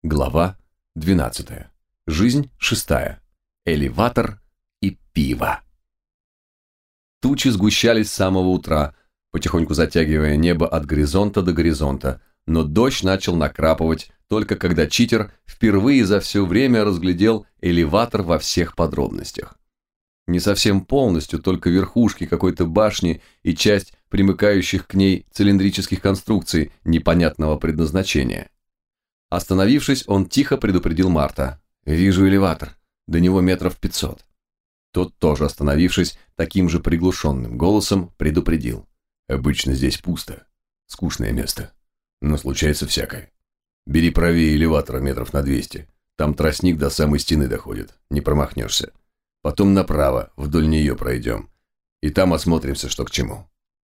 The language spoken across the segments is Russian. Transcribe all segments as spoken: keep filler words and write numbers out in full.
Глава двенадцатая. Жизнь шестая. Элеватор и пиво. Тучи сгущались с самого утра, потихоньку затягивая небо от горизонта до горизонта, но дождь начал накрапывать только когда читер впервые за все время разглядел элеватор во всех подробностях. Не совсем полностью, только верхушки какой-то башни и часть примыкающих к ней цилиндрических конструкций непонятного предназначения. Остановившись, он тихо предупредил Марта. «Вижу элеватор. До него метров пятьсот». Тот, тоже остановившись, таким же приглушенным голосом предупредил. «Обычно здесь пусто. Скучное место. Но случается всякое. Бери правее элеватора метров на двести. Там тростник до самой стены доходит. Не промахнешься. Потом направо, вдоль нее пройдем. И там осмотримся, что к чему».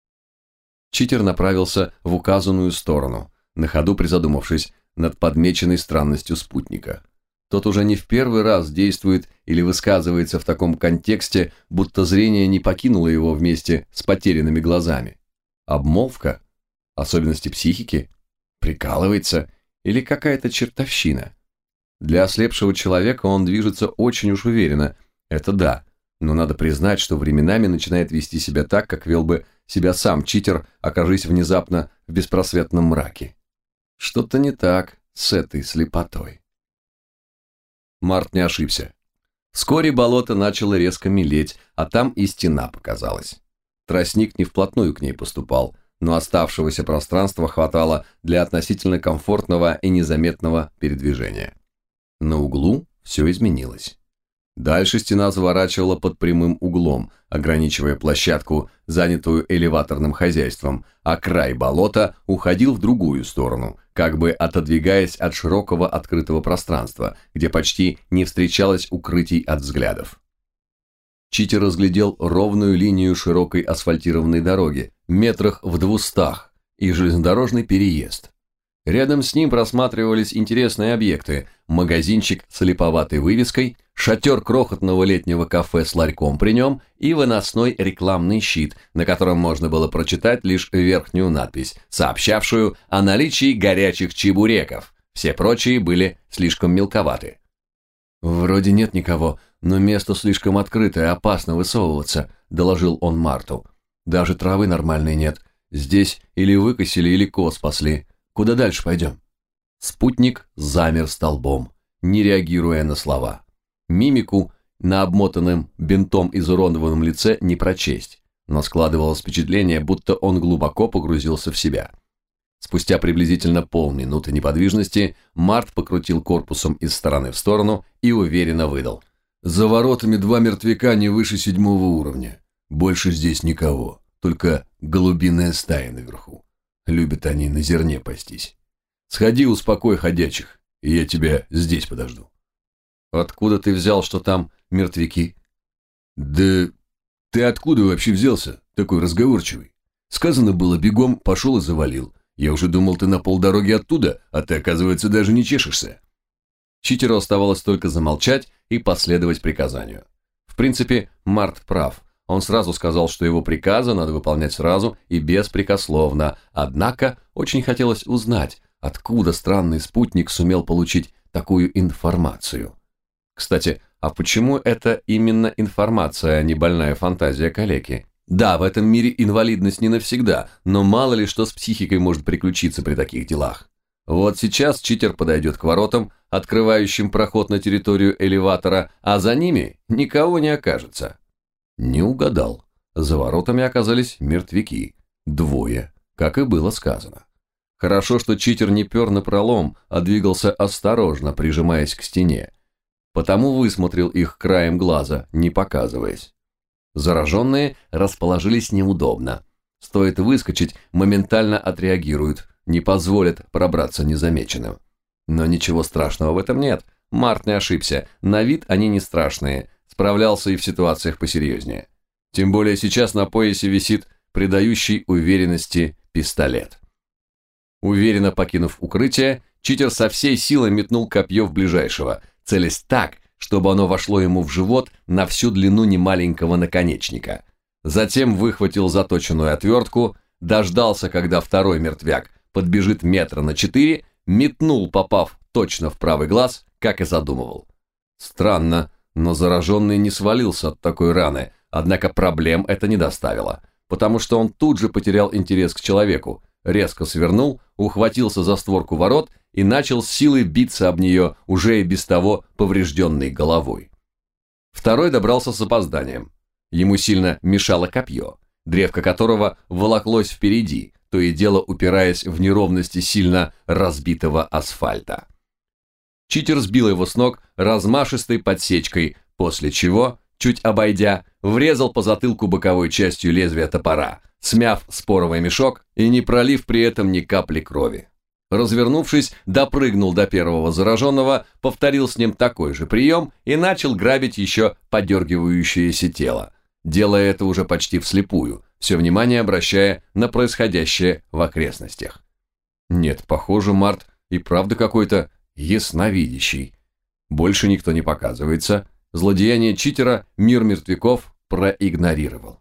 Читер направился в указанную сторону, на ходу призадумавшись над подмеченной странностью спутника. Тот уже не в первый раз действует или высказывается в таком контексте, будто зрение не покинуло его вместе с потерянными глазами. Обмолвка? Особенности психики? Прикалывается? Или какая-то чертовщина? Для ослепшего человека он движется очень уж уверенно, это да, но надо признать, что временами начинает вести себя так, как вел бы себя сам читер, окажись внезапно в беспросветном мраке. Что-то не так с этой слепотой. Март не ошибся. Вскоре болото начало резко мелеть, а там и стена показалась. Тростник не вплотную к ней поступал, но оставшегося пространства хватало для относительно комфортного и незаметного передвижения. На углу все изменилось. Дальше стена заворачивала под прямым углом, ограничивая площадку, занятую элеваторным хозяйством, а край болота уходил в другую сторону, как бы отодвигаясь от широкого открытого пространства, где почти не встречалось укрытий от взглядов. Читер разглядел ровную линию широкой асфальтированной дороги, метрах в двухстах, и железнодорожный переезд. Рядом с ним просматривались интересные объекты: магазинчик с липоватой вывеской, шатер крохотного летнего кафе с ларьком при нем и выносной рекламный щит, на котором можно было прочитать лишь верхнюю надпись, сообщавшую о наличии горячих чебуреков. Все прочие были слишком мелковаты. «Вроде нет никого, но место слишком открытое, опасно высовываться», – доложил он Марту. «Даже травы нормальной нет. Здесь или выкосили, или коз спасли. Куда дальше пойдем?» Спутник замер столбом, не реагируя на слова. Мимику на обмотанном бинтом изуродованном лице не прочесть, но складывалось впечатление, будто он глубоко погрузился в себя. Спустя приблизительно полминуты неподвижности Март покрутил корпусом из стороны в сторону и уверенно выдал. «За воротами два мертвяка не выше седьмого уровня. Больше здесь никого, только голубиная стая наверху. Любят они на зерне пастись. Сходи, успокой ходячих, и я тебя здесь подожду». «Откуда ты взял, что там мертвяки?» «Да ты откуда вообще взялся, такой разговорчивый? Сказано было бегом, пошел и завалил. Я уже думал, ты на полдороги оттуда, а ты, оказывается, даже не чешешься». Читеру оставалось только замолчать и последовать приказанию. В принципе, Март прав. Он сразу сказал, что его приказы надо выполнять сразу и беспрекословно, однако очень хотелось узнать, откуда странный спутник сумел получить такую информацию. Кстати, а почему это именно информация, а не больная фантазия калеки? Да, в этом мире инвалидность не навсегда, но мало ли что с психикой может приключиться при таких делах. Вот сейчас читер подойдет к воротам, открывающим проход на территорию элеватора, а за ними никого не окажется. Не угадал. За воротами оказались мертвяки. Двое, как и было сказано. Хорошо, что читер не пер напролом, а двигался осторожно, прижимаясь к стене. Потому высмотрел их краем глаза, не показываясь. Зараженные расположились неудобно. Стоит выскочить, моментально отреагируют, не позволят пробраться незамеченным. Но ничего страшного в этом нет. Март не ошибся, на вид они не страшные, справлялся и в ситуациях посерьезнее. Тем более сейчас на поясе висит придающий уверенности пистолет. Уверенно покинув укрытие, читер со всей силы метнул копье в ближайшего, целясь так, чтобы оно вошло ему в живот на всю длину немаленького наконечника. Затем выхватил заточенную отвертку, дождался, когда второй мертвяк подбежит метра на четыре, метнул, попав точно в правый глаз, как и задумывал. Странно, но зараженный не свалился от такой раны, однако проблем это не доставило, потому что он тут же потерял интерес к человеку, резко свернул, ухватился за створку ворот и начал с силой биться об нее уже и без того поврежденной головой. Второй добрался с опозданием. Ему сильно мешало копье, древко которого волоклось впереди, то и дело упираясь в неровности сильно разбитого асфальта. Читер сбил его с ног размашистой подсечкой, после чего, чуть обойдя, врезал по затылку боковой частью лезвия топора, смяв споровый мешок и не пролив при этом ни капли крови. Развернувшись, допрыгнул до первого зараженного, повторил с ним такой же прием и начал грабить еще подергивающееся тело, делая это уже почти вслепую, все внимание обращая на происходящее в окрестностях. Нет, похоже, Март и правда какой-то ясновидящий. Больше никто не показывается, злодеяние читера мир мертвяков проигнорировал.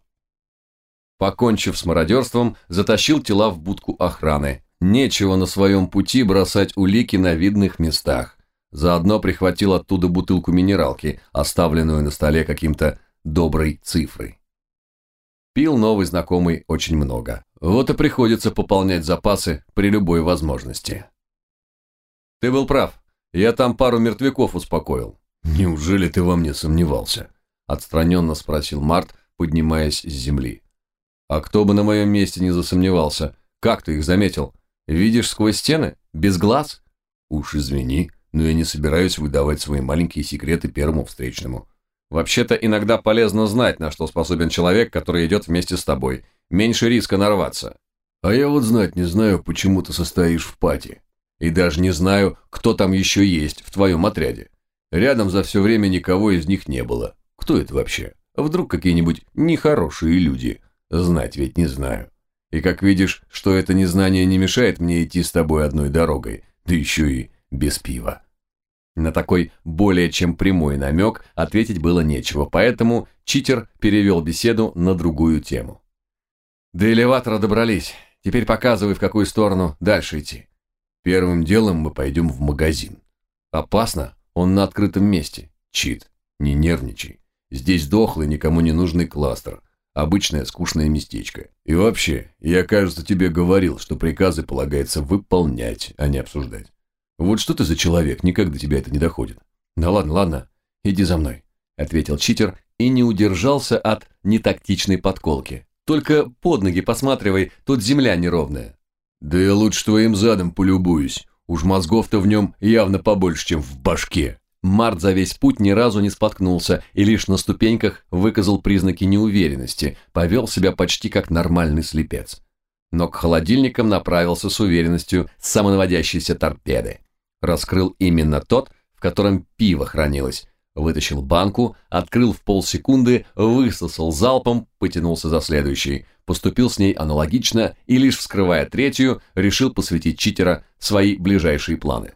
Покончив с мародерством, затащил тела в будку охраны. Нечего на своем пути бросать улики на видных местах. Заодно прихватил оттуда бутылку минералки, оставленную на столе каким-то доброй цифрой. Пил новый знакомый очень много. Вот и приходится пополнять запасы при любой возможности. Ты был прав. Я там пару мертвяков успокоил. Неужели ты во мне сомневался? Отстраненно спросил Март, поднимаясь с земли. А кто бы на моем месте не засомневался? Как ты их заметил? Видишь сквозь стены? Без глаз? Уж извини, но я не собираюсь выдавать свои маленькие секреты первому встречному. Вообще-то иногда полезно знать, на что способен человек, который идет вместе с тобой. Меньше риска нарваться. А я вот знать не знаю, почему ты состоишь в пати. И даже не знаю, кто там еще есть в твоем отряде. Рядом за все время никого из них не было. Кто это вообще? Вдруг какие-нибудь нехорошие люди? Знать ведь не знаю. И как видишь, что это незнание не мешает мне идти с тобой одной дорогой, да еще и без пива. На такой более чем прямой намек ответить было нечего, поэтому читер перевел беседу на другую тему. До элеватора добрались, теперь показывай, в какую сторону дальше идти. Первым делом мы пойдем в магазин. Опасно, он на открытом месте. Чит, не нервничай. Здесь дохлый, никому не нужный кластер. Обычное скучное местечко. И вообще, я, кажется, тебе говорил, что приказы полагается выполнять, а не обсуждать. Вот что ты за человек, никак до тебя это не доходит. Да ладно, ладно, иди за мной, ответил читер и не удержался от нетактичной подколки. Только под ноги посматривай, тут земля неровная. Да я лучше твоим задом полюбуюсь. Уж мозгов-то в нем явно побольше, чем в башке. Март за весь путь ни разу не споткнулся и лишь на ступеньках выказал признаки неуверенности, повел себя почти как нормальный слепец. Но к холодильникам направился с уверенностью самонаводящейся торпеды. Раскрыл именно тот, в котором пиво хранилось. Вытащил банку, открыл в полсекунды, высосал залпом, потянулся за следующей. Поступил с ней аналогично и, лишь вскрывая третью, решил посвятить читера в свои ближайшие планы.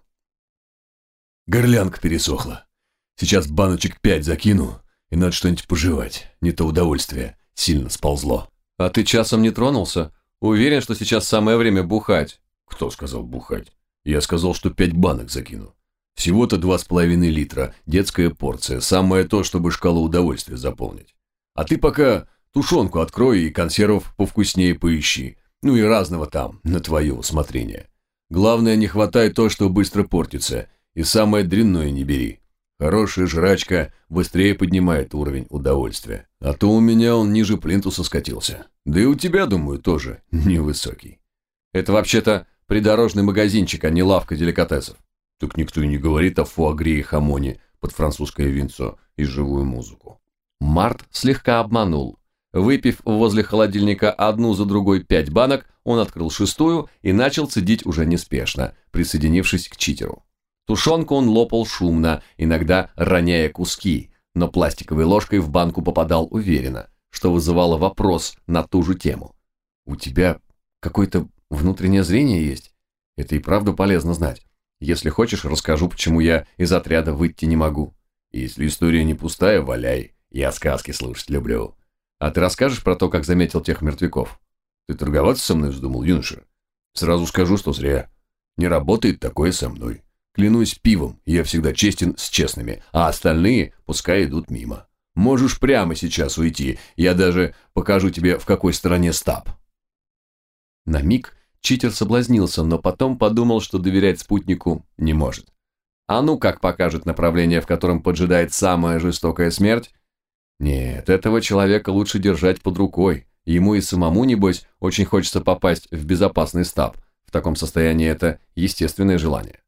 Горлянка пересохла. Сейчас баночек пять закину, и надо что-нибудь пожевать. Не то удовольствие сильно сползло. А ты часом не тронулся? Уверен, что сейчас самое время бухать. Кто сказал бухать? Я сказал, что пять банок закину. Всего-то два с половиной литра, детская порция, самое то, чтобы шкалу удовольствия заполнить. А ты пока тушенку открой и консервов повкуснее поищи. Ну и разного там, на твое усмотрение. Главное, не хватай то, что быстро портится. И самое дрянное не бери. Хорошая жрачка быстрее поднимает уровень удовольствия. А то у меня он ниже плинтуса скатился. Да и у тебя, думаю, тоже невысокий. Это вообще-то придорожный магазинчик, а не лавка деликатесов. Так никто и не говорит о фуагре и хамоне под французское винцо и живую музыку. Март слегка обманул. Выпив возле холодильника одну за другой пять банок, он открыл шестую и начал цедить уже неспешно, присоединившись к читеру. Тушенку он лопал шумно, иногда роняя куски, но пластиковой ложкой в банку попадал уверенно, что вызывало вопрос на ту же тему. «У тебя какое-то внутреннее зрение есть? Это и правда полезно знать. Если хочешь, расскажу, почему я из отряда выйти не могу. Если история не пустая, валяй, я сказки слушать люблю. А ты расскажешь про то, как заметил тех мертвяков? Ты торговаться со мной вздумал, юноша? Сразу скажу, что зря. Не работает такое со мной. Клянусь пивом, я всегда честен с честными, а остальные пускай идут мимо. Можешь прямо сейчас уйти, я даже покажу тебе, в какой стороне стаб». На миг читер соблазнился, но потом подумал, что доверять спутнику не может. А ну как покажет направление, в котором поджидает самая жестокая смерть? Нет, этого человека лучше держать под рукой. Ему и самому, небось, очень хочется попасть в безопасный стаб. В таком состоянии это естественное желание.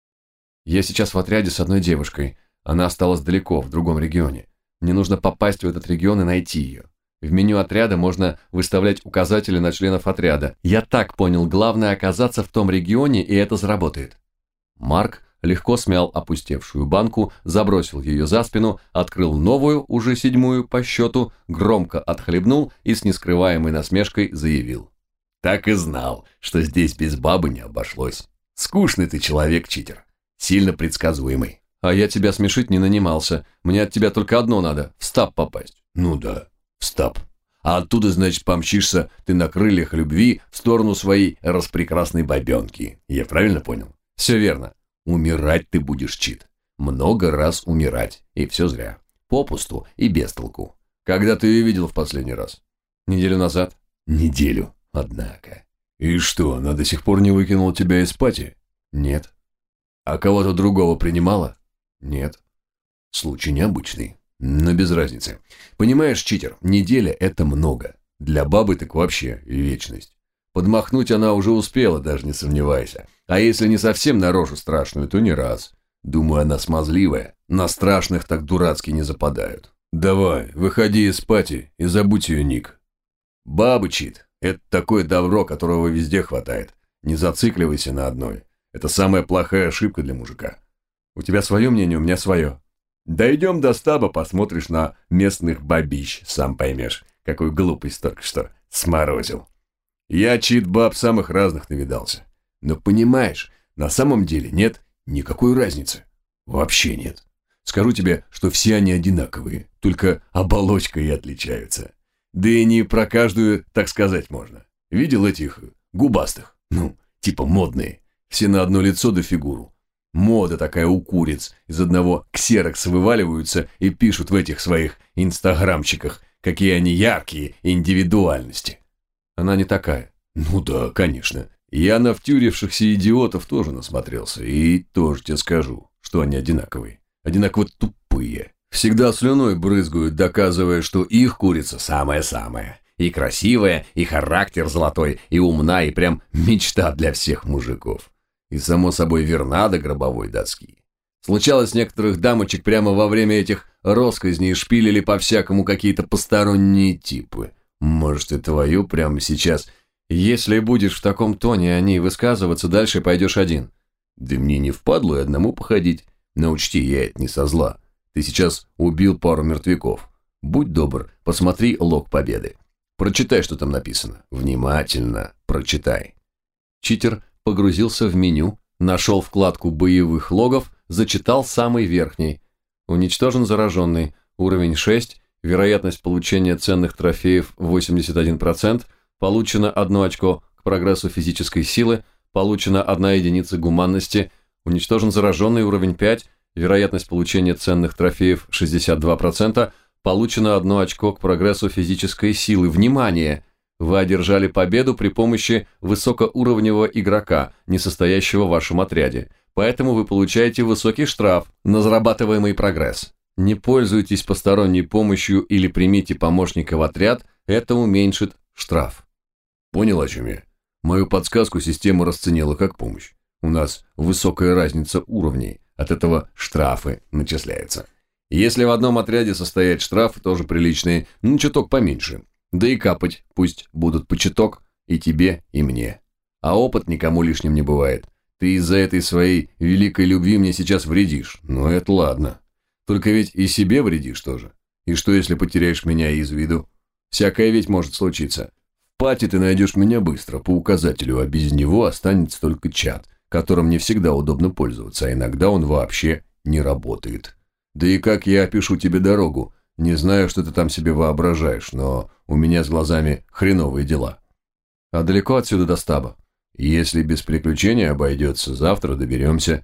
Я сейчас в отряде с одной девушкой. Она осталась далеко, в другом регионе. Мне нужно попасть в этот регион и найти ее. В меню отряда можно выставлять указатели на членов отряда. Я так понял, главное оказаться в том регионе, и это заработает. Марк легко смял опустевшую банку, забросил ее за спину, открыл новую, уже седьмую по счету, громко отхлебнул и с нескрываемой насмешкой заявил: «Так и знал, что здесь без бабы не обошлось. Скучный ты человек, читер. Сильно предсказуемый». «А я тебя смешить не нанимался. Мне от тебя только одно надо – в стаб попасть». «Ну да, в стаб. А оттуда, значит, помчишься ты на крыльях любви в сторону своей распрекрасной бабенки. Я правильно понял?» «Все верно. Умирать ты будешь, чит. Много раз умирать. И все зря. Попусту и без толку. Когда ты ее видел в последний раз?» «Неделю назад». «Неделю, однако. И что, она до сих пор не выкинула тебя из пати?» «Нет». «А кого-то другого принимала?» «Нет». «Случай необычный, но без разницы. Понимаешь, читер, неделя – это много. Для бабы так вообще вечность. Подмахнуть она уже успела, даже не сомневайся. А если не совсем на рожу страшную, то не раз. Думаю, она смазливая. На страшных так дурацки не западают. Давай, выходи из пати и забудь ее ник. Бабы, чит, это такое добро, которого везде хватает. Не зацикливайся на одной. Это самая плохая ошибка для мужика. У тебя свое мнение, у меня свое. Дойдем до стаба, посмотришь на местных бабищ, сам поймешь, какую глупость только что сморозил. Я, чит, баб самых разных навидался. Но понимаешь, на самом деле нет никакой разницы. Вообще нет. Скажу тебе, что все они одинаковые, только оболочкой и отличаются. Да и не про каждую, так сказать, можно. Видел этих губастых? Ну, типа модные. Все на одно лицо да фигуру. Мода такая у куриц. Из одного ксерокса вываливаются и пишут в этих своих инстаграмчиках, какие они яркие индивидуальности. Она не такая. Ну да, конечно. Я на втюрившихся идиотов тоже насмотрелся. И тоже тебе скажу, что они одинаковые. Одинаково тупые. Всегда слюной брызгают, доказывая, что их курица самая-самая. И красивая, и характер золотой, и умна, и прям мечта для всех мужиков. И, само собой, верна до гробовой доски. Случалось, некоторых дамочек прямо во время этих росказней шпилили по-всякому какие-то посторонние типы. Может, и твою прямо сейчас. Если будешь в таком тоне о ней высказываться, дальше пойдешь один. Да мне не впадло и одному походить. Но учти, я это не со зла. Ты сейчас убил пару мертвяков. Будь добр, посмотри лог победы. Прочитай, что там написано. Внимательно прочитай. Читер погрузился в меню, нашел вкладку боевых логов, зачитал самый верхний. Уничтожен зараженный. Уровень шесть. Вероятность получения ценных трофеев восемьдесят один процент. Получено одно очко к прогрессу физической силы. Получена одна единица гуманности. Уничтожен зараженный. Уровень пять. Вероятность получения ценных трофеев шестьдесят два процента. Получено одно очко к прогрессу физической силы. Внимание! Вы одержали победу при помощи высокоуровневого игрока, не состоящего в вашем отряде. Поэтому вы получаете высокий штраф на зарабатываемый прогресс. Не пользуйтесь посторонней помощью или примите помощника в отряд, это уменьшит штраф. Понял, о чем я? Мою подсказку система расценила как помощь. У нас высокая разница уровней, от этого штрафы начисляются. Если в одном отряде состоят штрафы, тоже приличные, ну чуток поменьше. Да и капать пусть будут по чуток и тебе, и мне. А опыт никому лишним не бывает. Ты из-за этой своей великой любви мне сейчас вредишь. Ну это ладно. Только ведь и себе вредишь тоже. И что, если потеряешь меня из виду? Всякое ведь может случиться. В пати ты найдешь меня быстро, по указателю, а без него останется только чат, которым не всегда удобно пользоваться, а иногда он вообще не работает. Да и как я опишу тебе дорогу? Не знаю, что ты там себе воображаешь, но у меня с глазами хреновые дела. А далеко отсюда до стаба? Если без приключений обойдется, завтра доберемся.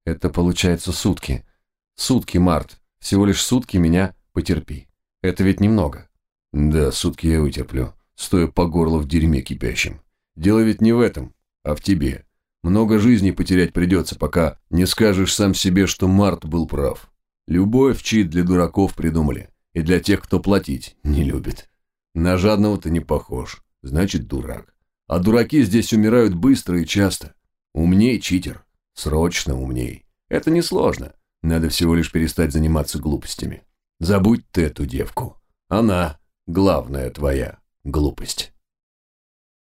Это получается сутки. Сутки, Март. Всего лишь сутки меня потерпи. Это ведь немного. Да, сутки я вытерплю, стоя по горло в дерьме кипящем. Дело ведь не в этом, а в тебе. Много жизней потерять придется, пока не скажешь сам себе, что Март был прав. Любовь чит для дураков придумали, и для тех, кто платить не любит. На жадного ты не похож, значит дурак. А дураки здесь умирают быстро и часто. Умней, читер, срочно умней. Это несложно, надо всего лишь перестать заниматься глупостями. Забудь ты эту девку, она главная твоя глупость.